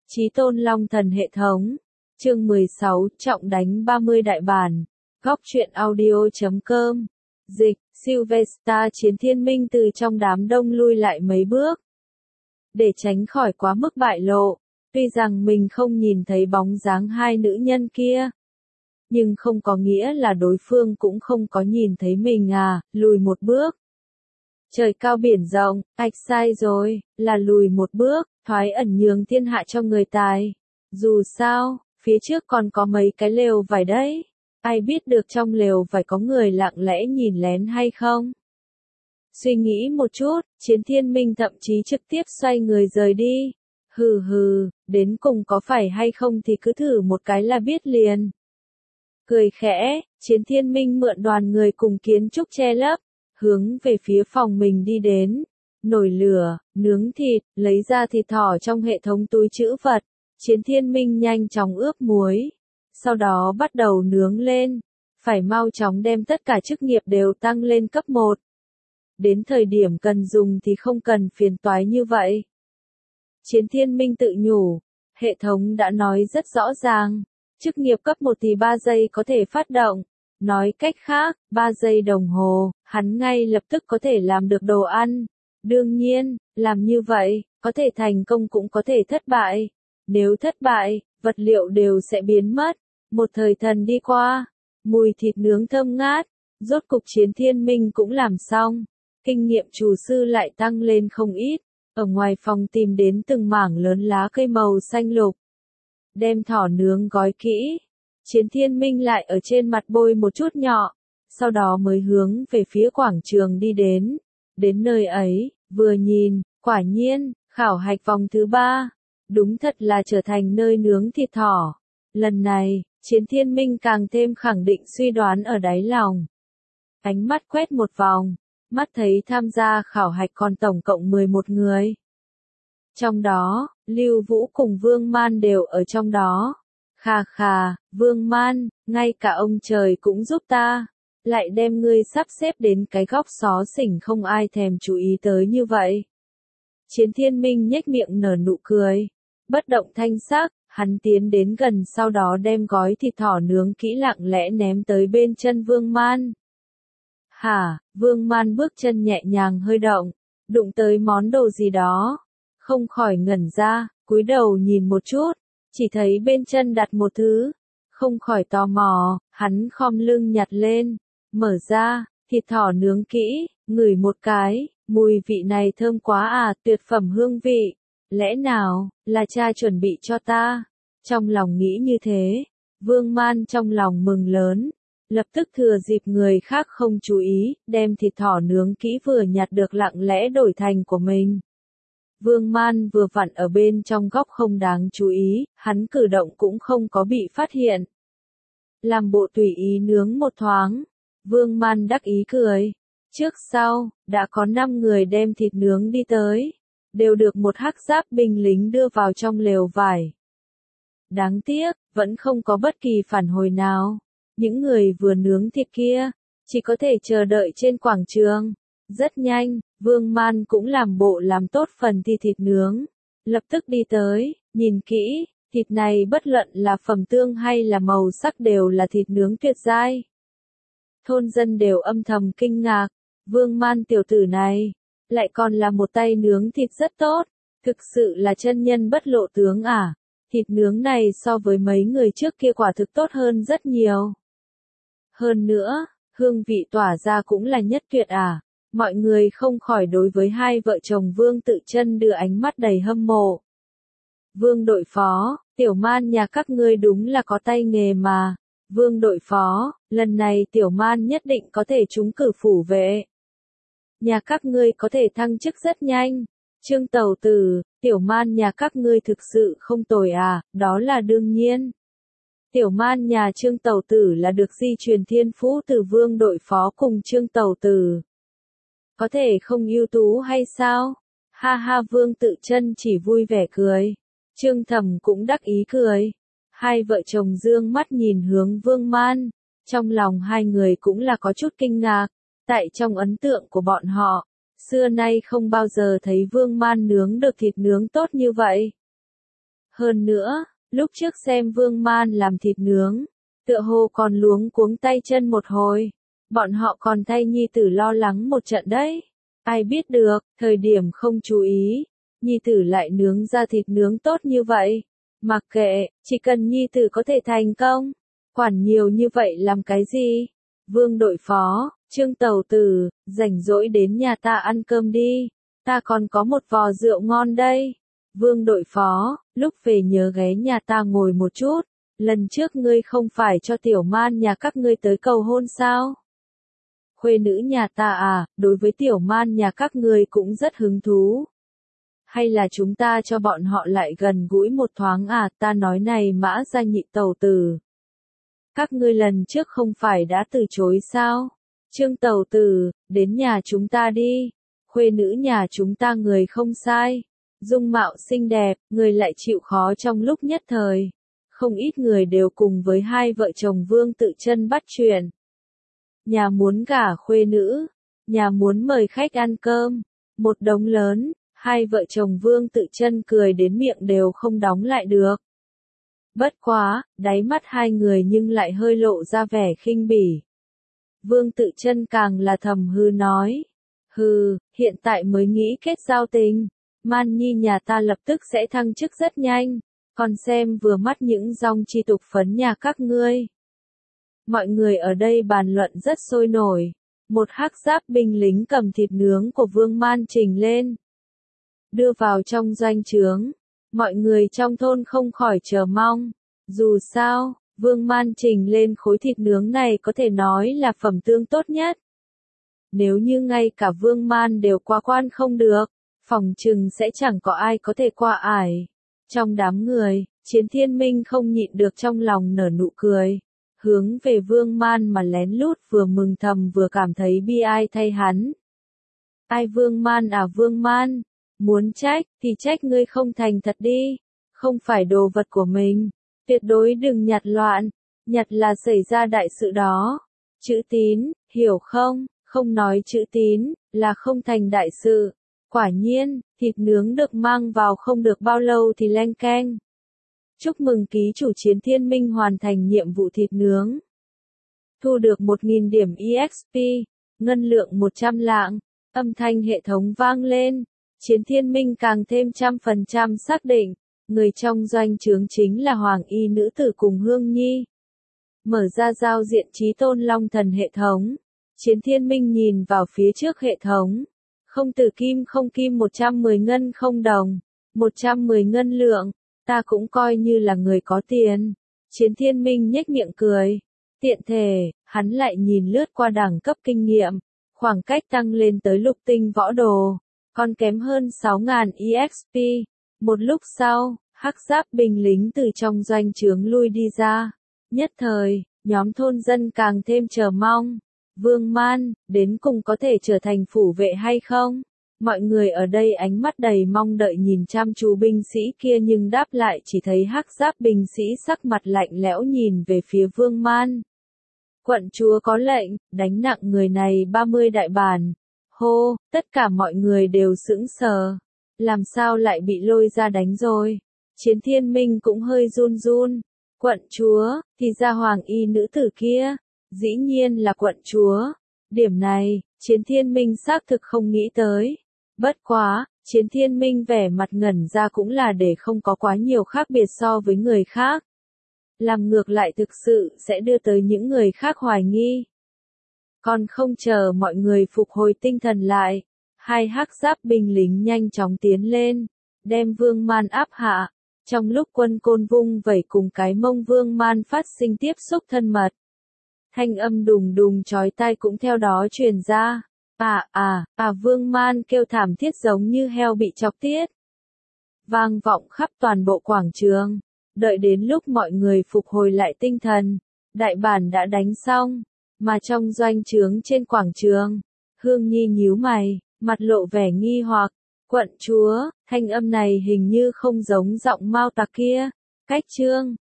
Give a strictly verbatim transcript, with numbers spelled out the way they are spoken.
Chí tôn Long Thần hệ thống. Chương mười sáu, trọng đánh ba mươi đại bản. Góc truyện audio chấm com. Dịch, Sylvester Chiến Thiên Minh từ trong đám đông lui lại mấy bước. Để tránh khỏi quá mức bại lộ, tuy rằng mình không nhìn thấy bóng dáng hai nữ nhân kia. Nhưng không có nghĩa là đối phương cũng không có nhìn thấy mình à, lùi một bước. Trời cao biển rộng, ạch sai rồi, là lùi một bước, thoái ẩn nhường thiên hạ cho người tài. Dù sao, phía trước còn có mấy cái lều vải đấy. Ai biết được trong lều vải có người lặng lẽ nhìn lén hay không? Suy nghĩ một chút, Chiến Thiên Minh thậm chí trực tiếp xoay người rời đi. Hừ hừ, đến cùng có phải hay không thì cứ thử một cái là biết liền. Cười khẽ, Chiến Thiên Minh mượn đoàn người cùng kiến trúc che lấp, hướng về phía phòng mình đi đến. Nổi lửa, nướng thịt, lấy ra thịt thỏ trong hệ thống túi trữ vật. Chiến Thiên Minh nhanh chóng ướp muối. Sau đó bắt đầu nướng lên. Phải mau chóng đem tất cả chức nghiệp đều tăng lên cấp một. Đến thời điểm cần dùng thì không cần phiền toái như vậy. Chiến Thiên Minh tự nhủ. Hệ thống đã nói rất rõ ràng. Chức nghiệp cấp một thì ba giây có thể phát động. Nói cách khác, ba giây đồng hồ, hắn ngay lập tức có thể làm được đồ ăn. Đương nhiên, làm như vậy, có thể thành công cũng có thể thất bại. Nếu thất bại, vật liệu đều sẽ biến mất. Một thời thần đi qua, mùi thịt nướng thơm ngát, rốt cục Chiến Thiên Minh cũng làm xong. Kinh nghiệm chủ sư lại tăng lên không ít, ở ngoài phòng tìm đến từng mảng lớn lá cây màu xanh lục. Đem thỏ nướng gói kỹ, Chiến Thiên Minh lại ở trên mặt bôi một chút nhọ, sau đó mới hướng về phía quảng trường đi đến. Đến nơi ấy, vừa nhìn, quả nhiên, khảo hạch vòng thứ ba, đúng thật là trở thành nơi nướng thịt thỏ. Lần này, Chiến Thiên Minh càng thêm khẳng định suy đoán ở đáy lòng. Ánh mắt quét một vòng, mắt thấy tham gia khảo hạch còn tổng cộng mười một người. Trong đó, Lưu Vũ cùng Vương Man đều ở trong đó. Khà khà, Vương Man, ngay cả ông trời cũng giúp ta, lại đem ngươi sắp xếp đến cái góc xó xỉnh không ai thèm chú ý tới như vậy. Chiến Thiên Minh nhếch miệng nở nụ cười, bất động thanh sắc, hắn tiến đến gần sau đó đem gói thịt thỏ nướng kỹ lặng lẽ ném tới bên chân Vương Man. Hả, Vương Man bước chân nhẹ nhàng hơi động, đụng tới món đồ gì đó, không khỏi ngẩn ra, cúi đầu nhìn một chút. Chỉ thấy bên chân đặt một thứ, không khỏi tò mò, hắn khom lưng nhặt lên, mở ra, thịt thỏ nướng kỹ, ngửi một cái, mùi vị này thơm quá à, tuyệt phẩm hương vị, lẽ nào, là cha chuẩn bị cho ta, trong lòng nghĩ như thế, Vương Man trong lòng mừng lớn, lập tức thừa dịp người khác không chú ý, đem thịt thỏ nướng kỹ vừa nhặt được lặng lẽ đổi thành của mình. Vương Man vừa vặn ở bên trong góc không đáng chú ý, hắn cử động cũng không có bị phát hiện. Làm bộ tùy ý nướng một thoáng, Vương Man đắc ý cười. Trước sau, đã có năm người đem thịt nướng đi tới, đều được một hắc giáp binh lính đưa vào trong lều vải. Đáng tiếc, vẫn không có bất kỳ phản hồi nào. Những người vừa nướng thịt kia, chỉ có thể chờ đợi trên quảng trường. Rất nhanh, Vương Man cũng làm bộ làm tốt phần thi thịt nướng. Lập tức đi tới, nhìn kỹ, thịt này bất luận là phẩm tương hay là màu sắc đều là thịt nướng tuyệt giai. Thôn dân đều âm thầm kinh ngạc, Vương Man tiểu tử này, lại còn là một tay nướng thịt rất tốt, thực sự là chân nhân bất lộ tướng à, thịt nướng này so với mấy người trước kia quả thực tốt hơn rất nhiều. Hơn nữa, hương vị tỏa ra cũng là nhất tuyệt à. Mọi người không khỏi đối với hai vợ chồng Vương Tự Chân đưa ánh mắt đầy hâm mộ. Vương đội phó, Tiểu Man nhà các ngươi đúng là có tay nghề mà. Vương đội phó, lần này Tiểu Man nhất định có thể trúng cử phủ vệ. Nhà các ngươi có thể thăng chức rất nhanh. Trương Tẩu Tử, Tiểu Man nhà các ngươi thực sự không tồi à, đó là đương nhiên. Tiểu Man nhà Trương Tẩu Tử là được di truyền thiên phú từ Vương đội phó cùng Trương Tẩu Tử. Có thể không ưu tú hay sao? Ha ha, Vương Tự Chân chỉ vui vẻ cười. Trương Thẩm cũng đắc ý cười. Hai vợ chồng dương mắt nhìn hướng Vương Man. Trong lòng hai người cũng là có chút kinh ngạc. Tại trong ấn tượng của bọn họ, xưa nay không bao giờ thấy Vương Man nướng được thịt nướng tốt như vậy. Hơn nữa, lúc trước xem Vương Man làm thịt nướng, tựa hồ còn luống cuống tay chân một hồi. Bọn họ còn thay nhi tử lo lắng một trận đấy. Ai biết được, thời điểm không chú ý, nhi tử lại nướng ra thịt nướng tốt như vậy. Mặc kệ, chỉ cần nhi tử có thể thành công. Quản nhiều như vậy làm cái gì? Vương đội phó, Trương Tẩu Tử, rảnh rỗi đến nhà ta ăn cơm đi. Ta còn có một vò rượu ngon đây. Vương đội phó, lúc về nhớ ghé nhà ta ngồi một chút. Lần trước ngươi không phải cho tiểu man nhà các ngươi tới cầu hôn sao? Khuê nữ nhà ta à, đối với tiểu man nhà các ngươi cũng rất hứng thú. Hay là chúng ta cho bọn họ lại gần gũi một thoáng à, ta nói này Mã Gia Nhị Tẩu Tử. Các ngươi lần trước không phải đã từ chối sao? Trương Tẩu Tử, đến nhà chúng ta đi. Khuê nữ nhà chúng ta người không sai. Dung mạo xinh đẹp, người lại chịu khó trong lúc nhất thời. Không ít người đều cùng với hai vợ chồng Vương Tự Chân bắt chuyện. Nhà muốn gả khuê nữ, nhà muốn mời khách ăn cơm, một đống lớn, hai vợ chồng Vương Tự Chân cười đến miệng đều không đóng lại được. Bất quá, đáy mắt hai người nhưng lại hơi lộ ra vẻ khinh bỉ. Vương Tự Chân càng là thầm hư nói, hừ, hiện tại mới nghĩ kết giao tình, Man Nhi nhà ta lập tức sẽ thăng chức rất nhanh, còn xem vừa mắt những dòng chi tục phấn nhà các ngươi. Mọi người ở đây bàn luận rất sôi nổi. Một hắc giáp binh lính cầm thịt nướng của Vương Man trình lên, đưa vào trong doanh trướng. Mọi người trong thôn không khỏi chờ mong. Dù sao, Vương Man trình lên khối thịt nướng này có thể nói là phẩm tương tốt nhất. Nếu như ngay cả Vương Man đều qua quan không được, phỏng chừng sẽ chẳng có ai có thể qua ải. Trong đám người, Chiến Thiên Minh không nhịn được trong lòng nở nụ cười. Hướng về Vương Man mà lén lút vừa mừng thầm vừa cảm thấy bi ai thay hắn. Ai Vương Man à Vương Man, muốn trách thì trách ngươi không thành thật đi, không phải đồ vật của mình, tuyệt đối đừng nhặt loạn, nhặt là xảy ra đại sự đó. Chữ tín, hiểu không, không nói chữ tín, là không thành đại sự. Quả nhiên, thịt nướng được mang vào không được bao lâu thì leng keng. Chúc mừng ký chủ Chiến Thiên Minh hoàn thành nhiệm vụ thịt nướng. Thu được một nghìn điểm e ích pê, ngân lượng một trăm lạng, âm thanh hệ thống vang lên. Chiến Thiên Minh càng thêm trăm phần trăm xác định, người trong doanh trướng chính là Hoàng Y nữ tử cùng Hương Nhi. Mở ra giao diện Chí Tôn Long Thần hệ thống. Chiến Thiên Minh nhìn vào phía trước hệ thống. Không tử kim không kim một trăm mười ngân không đồng, một trăm mười ngân lượng. Ta cũng coi như là người có tiền. Chiến Thiên Minh nhếch miệng cười. Tiện thể, hắn lại nhìn lướt qua đẳng cấp kinh nghiệm. Khoảng cách tăng lên tới lục tinh võ đồ. Còn kém hơn sáu nghìn e ích pê. Một lúc sau, hắc giáp binh lính từ trong doanh trướng lui đi ra. Nhất thời, nhóm thôn dân càng thêm chờ mong. Vương Man, đến cùng có thể trở thành phủ vệ hay không? Mọi người ở đây ánh mắt đầy mong đợi nhìn chăm chú binh sĩ kia nhưng đáp lại chỉ thấy hắc giáp binh sĩ sắc mặt lạnh lẽo nhìn về phía Vương Man. Quận chúa có lệnh, đánh nặng người này ba mươi đại bản. Hô, tất cả mọi người đều sững sờ. Làm sao lại bị lôi ra đánh rồi? Chiến Thiên Minh cũng hơi run run. Quận chúa, thì ra Hoàng Y nữ tử kia. Dĩ nhiên là quận chúa. Điểm này, Chiến Thiên Minh xác thực không nghĩ tới. Bất quá, Chiến Thiên Minh vẻ mặt ngẩn ra cũng là để không có quá nhiều khác biệt so với người khác. Làm ngược lại thực sự sẽ đưa tới những người khác hoài nghi. Còn không chờ mọi người phục hồi tinh thần lại, hai hắc giáp binh lính nhanh chóng tiến lên, đem Vương Man áp hạ. Trong lúc quân côn vung vẩy cùng cái mông Vương Man phát sinh tiếp xúc thân mật. Thanh âm đùng đùng chói tai cũng theo đó truyền ra. À à, à Vương Man kêu thảm thiết giống như heo bị chọc tiết. Vang vọng khắp toàn bộ quảng trường. Đợi đến lúc mọi người phục hồi lại tinh thần, đại bản đã đánh xong, mà trong doanh trướng trên quảng trường, Hương Nhi nhíu mày, mặt lộ vẻ nghi hoặc. Quận chúa, thanh âm này hình như không giống giọng Mao Tạc kia. Cách trương,